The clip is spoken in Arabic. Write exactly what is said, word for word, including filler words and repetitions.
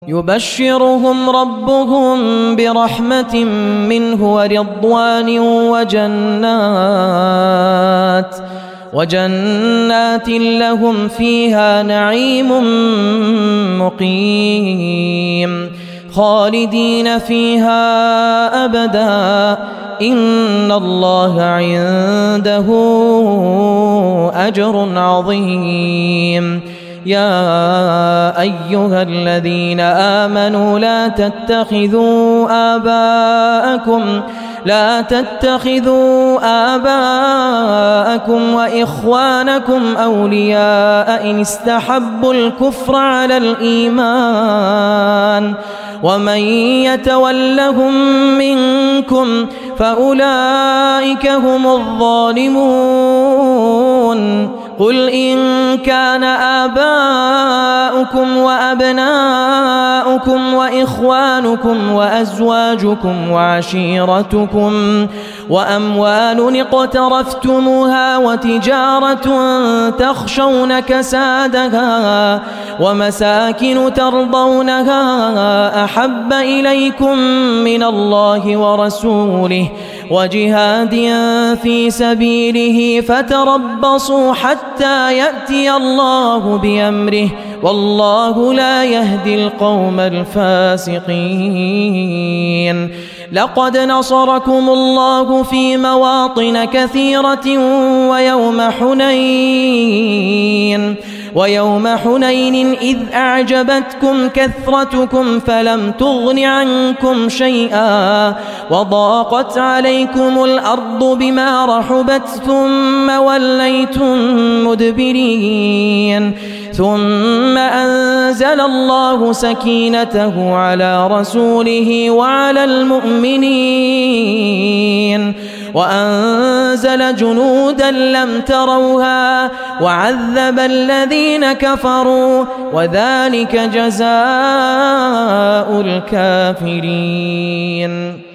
يبشرهم ربهم برحمة منه ورضوان وجنات وجنات لهم فيها نعيم مقيم خالدين فيها أبدا إن الله عنده أجر عظيم. يا أيها الذين آمنوا لا تتخذوا آباءكم لا تتخذوا آباءكم وإخوانكم أولياء إن استحبوا الكفر على الإيمان ومن يتولهم منكم فأولئك هم الظالمون. قل إن كان آباؤكم وأبناؤكم وإخوانكم وأزواجكم وعشيرتكم وأموال اقترفتموها وتجارة تخشون كسادها ومساكن ترضونها أحب إليكم من الله ورسوله وجهاد في سبيله فتربصوا حتى يأتي الله بأمره والله لا يهدي القوم الفاسقين. لقد نصركم الله في مواطن كثيرة ويوم حنين ويوم حنين إذ أعجبتكم كثرتكم فلم تغن عنكم شيئا وضاقت عليكم الأرض بما رحبت ثم وليتم مدبرين ثم أنزل الله سكينته على رسوله وعلى المؤمنين وأنزل جنودا لم تروها وعذب الذين كفروا وذلك جزاء الكافرين.